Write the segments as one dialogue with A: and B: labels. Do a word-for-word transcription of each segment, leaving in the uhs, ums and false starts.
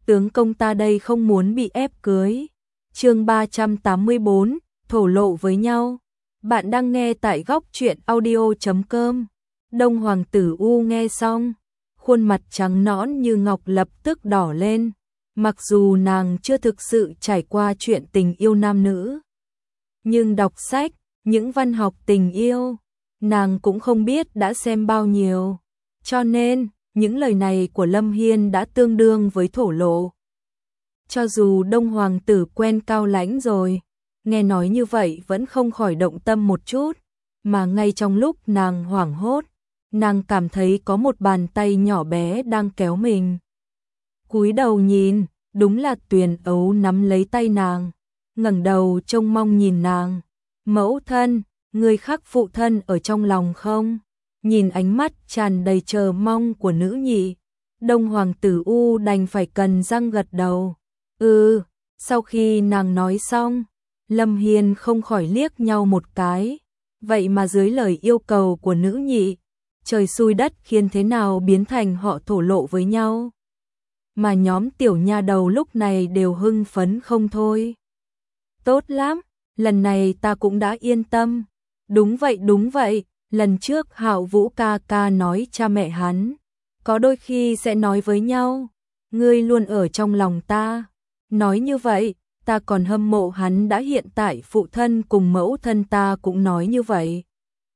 A: tướng công ta đây không muốn bị ép cưới. Chương ba trăm tám mươi bốn, thổ lộ với nhau. Bạn đang nghe tại góc truyện audio chấm com. Đông Hoàng tử U nghe xong, khuôn mặt trắng nõn như ngọc lập tức đỏ lên. Mặc dù nàng chưa thực sự trải qua chuyện tình yêu nam nữ, nhưng đọc sách, những văn học tình yêu, nàng cũng không biết đã xem bao nhiêu. Cho nên, những lời này của Lâm Hiên đã tương đương với thổ lộ. Cho dù Đông Hoàng tử quen Cao Lãnh rồi, nghe nói như vậy vẫn không khỏi động tâm một chút, mà ngay trong lúc nàng hoảng hốt, nàng cảm thấy có một bàn tay nhỏ bé đang kéo mình. Cúi đầu nhìn, đúng là Tuyền Ấu nắm lấy tay nàng, ngẩng đầu trông mong nhìn nàng. Mẫu thân, người khác phụ thân ở trong lòng không? Nhìn ánh mắt tràn đầy chờ mong của nữ nhị, Đông Hoàng tử U đành phải cần răng gật đầu. Ừ, sau khi nàng nói xong, Lâm Hiên không khỏi liếc nhau một cái. Vậy mà dưới lời yêu cầu của nữ nhị, trời xui đất khiến thế nào biến thành họ thổ lộ với nhau. Mà nhóm tiểu nha đầu lúc này đều hưng phấn không thôi. Tốt lắm, lần này ta cũng đã yên tâm. Đúng vậy đúng vậy, lần trước Hạo Vũ ca ca nói cha mẹ hắn, có đôi khi sẽ nói với nhau, ngươi luôn ở trong lòng ta. Nói như vậy, ta còn hâm mộ hắn đã hiện tại phụ thân cùng mẫu thân ta cũng nói như vậy.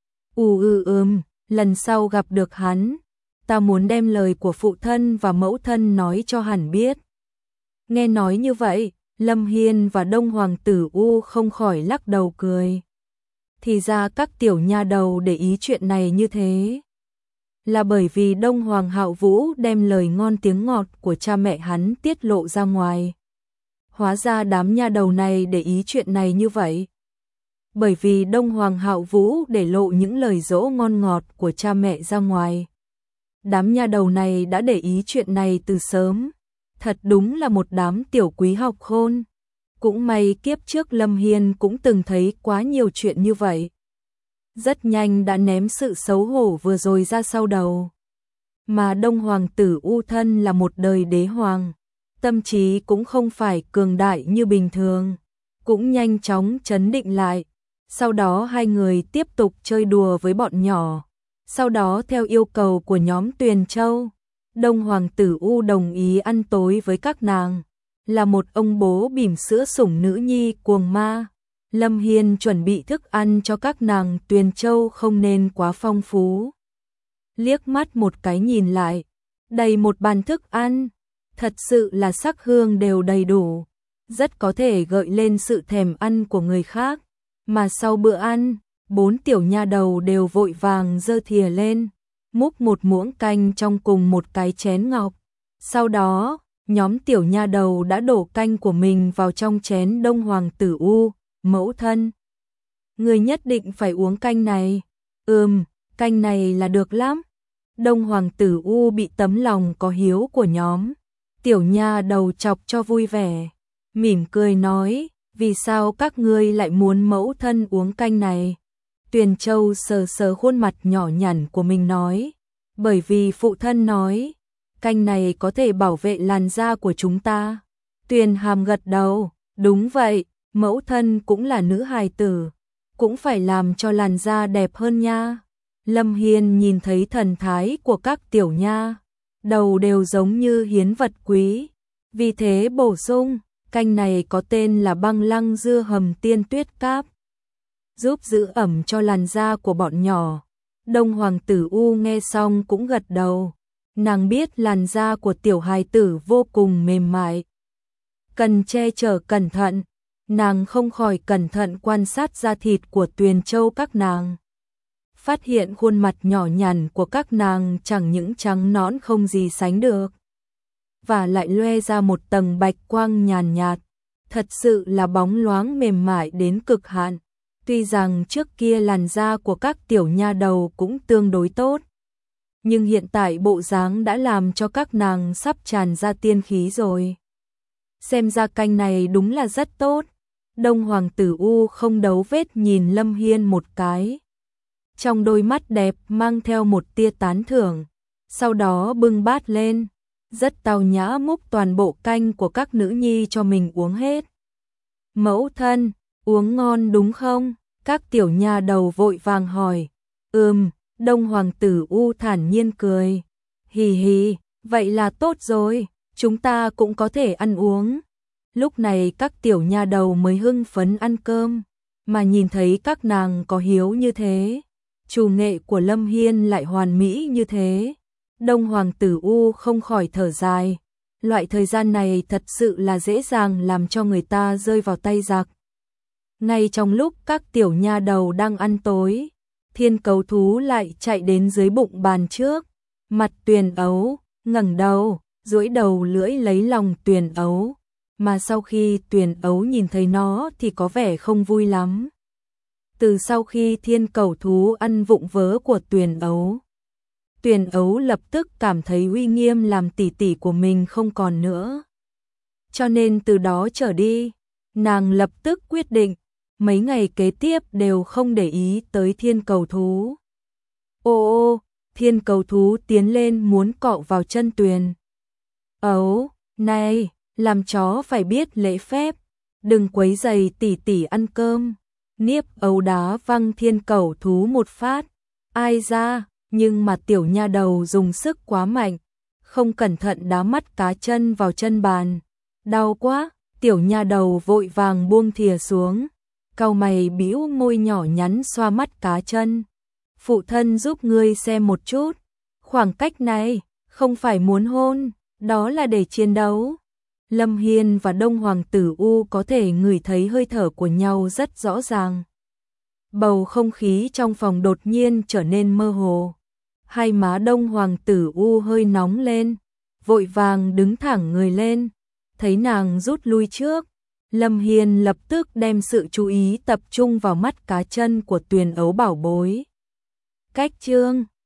A: Ừ ừ ừm, lần sau gặp được hắn, ta muốn đem lời của phụ thân và mẫu thân nói cho hắn biết. Nghe nói như vậy, Lâm Hiên và Đông Hoàng tử U không khỏi lắc đầu cười. Thì ra các tiểu nha đầu để ý chuyện này như thế, là bởi vì Đông Hoàng Hạo Vũ đem lời ngon tiếng ngọt của cha mẹ hắn tiết lộ ra ngoài. Hóa ra đám nha đầu này để ý chuyện này như vậy. Bởi vì Đông Hoàng Hạo Vũ để lộ những lời dỗ ngon ngọt của cha mẹ ra ngoài. Đám nha đầu này đã để ý chuyện này từ sớm. Thật đúng là một đám tiểu quý học khôn. Cũng may kiếp trước Lâm Hiên cũng từng thấy quá nhiều chuyện như vậy. Rất nhanh đã ném sự xấu hổ vừa rồi ra sau đầu. Mà Đông Hoàng tử U thân là một đời đế hoàng, tâm trí cũng không phải cường đại như bình thường, cũng nhanh chóng trấn định lại. Sau đó hai người tiếp tục chơi đùa với bọn nhỏ. Sau đó theo yêu cầu của nhóm Tuyền Châu, Đông Hoàng tử U đồng ý ăn tối với các nàng, là một ông bố bỉm sữa sủng nữ nhi cuồng ma. Lâm Hiên chuẩn bị thức ăn cho các nàng Tuyền Châu không nên quá phong phú. Liếc mắt một cái nhìn lại, đầy một bàn thức ăn, thật sự là sắc hương đều đầy đủ, rất có thể gợi lên sự thèm ăn của người khác. Mà sau bữa ăn, bốn tiểu nha đầu đều vội vàng giơ thìa lên, múc một muỗng canh trong cùng một cái chén ngọc. Sau đó, nhóm tiểu nha đầu đã đổ canh của mình vào trong chén Đông Hoàng tử U. Mẫu thân, người nhất định phải uống canh này. Ừm, canh này là được lắm. Đông Hoàng tử U bị tấm lòng có hiếu của nhóm tiểu nha đầu chọc cho vui vẻ, mỉm cười nói, vì sao các ngươi lại muốn mẫu thân uống canh này? Tuyền Châu sờ sờ khuôn mặt nhỏ nhắn của mình nói, bởi vì phụ thân nói, canh này có thể bảo vệ làn da của chúng ta. Tuyền Hàm gật đầu, đúng vậy, mẫu thân cũng là nữ hài tử, cũng phải làm cho làn da đẹp hơn nha. Lâm Hiên nhìn thấy thần thái của các tiểu nha, đầu đều giống như hiến vật quý, vì thế bổ sung, canh này có tên là băng lăng dưa hầm tiên tuyết cáp, giúp giữ ẩm cho làn da của bọn nhỏ. Đông Hoàng tử U nghe xong cũng gật đầu, nàng biết làn da của tiểu hài tử vô cùng mềm mại, cần che chở cẩn thận. Nàng không khỏi cẩn thận quan sát da thịt của Tuyền Châu các nàng, phát hiện khuôn mặt nhỏ nhắn của các nàng chẳng những trắng nõn không gì sánh được, và lại loe ra một tầng bạch quang nhàn nhạt, thật sự là bóng loáng mềm mại đến cực hạn. Tuy rằng trước kia làn da của các tiểu nha đầu cũng tương đối tốt, nhưng hiện tại bộ dáng đã làm cho các nàng sắp tràn ra tiên khí rồi. Xem ra canh này đúng là rất tốt. Đông Hoàng tử U không đấu vết nhìn Lâm Hiên một cái, trong đôi mắt đẹp mang theo một tia tán thưởng, sau đó bưng bát lên, rất tao nhã múc toàn bộ canh của các nữ nhi cho mình uống hết. Mẫu thân, uống ngon đúng không? Các tiểu nha đầu vội vàng hỏi. Ừm, Đông hoàng tử U thản nhiên cười. Hì hì, vậy là tốt rồi, chúng ta cũng có thể ăn uống. Lúc này các tiểu nha đầu mới hưng phấn ăn cơm, mà nhìn thấy các nàng có hiếu như thế, chủ nghệ của Lâm Hiên lại hoàn mỹ như thế. Đông hoàng tử U không khỏi thở dài, loại thời gian này thật sự là dễ dàng làm cho người ta rơi vào tay giặc. Ngay trong lúc các tiểu nha đầu đang ăn tối, Thiên Cấu Thú lại chạy đến dưới bụng bàn trước, mặt Tuyền Ấu, ngẩng đầu, duỗi đầu lưỡi lấy lòng Tuyền Ấu, mà sau khi Tuyền Ấu nhìn thấy nó thì có vẻ không vui lắm. Từ sau khi Thiên Cẩu Thú ăn vụng vớ của Tuyền Ấu, Tuyền Ấu lập tức cảm thấy uy nghiêm làm tỷ tỷ của mình không còn nữa. Cho nên từ đó trở đi, nàng lập tức quyết định, mấy ngày kế tiếp đều không để ý tới Thiên Cẩu Thú. Ô ô, Thiên Cẩu Thú tiến lên muốn cọ vào chân Tuyền Ấu, này, làm chó phải biết lễ phép, đừng quấy rầy tỷ tỷ ăn cơm. Niếp Ấu đá văng Thiên Cẩu Thú một phát, ai ra, nhưng mà tiểu nha đầu dùng sức quá mạnh, không cẩn thận đá mắt cá chân vào chân bàn. Đau quá, tiểu nha đầu vội vàng buông thìa xuống, cau mày bĩu môi nhỏ nhắn xoa mắt cá chân. Phụ thân giúp ngươi xem một chút, khoảng cách này, không phải muốn hôn, đó là để chiến đấu. Lâm Hiên và Đông Hoàng tử U có thể ngửi thấy hơi thở của nhau rất rõ ràng. Bầu không khí trong phòng đột nhiên trở nên mơ hồ. Hai má Đông Hoàng tử U hơi nóng lên, vội vàng đứng thẳng người lên, thấy nàng rút lui trước. Lâm Hiên lập tức đem sự chú ý tập trung vào mắt cá chân của Tuyền Ấu bảo bối. Cách chương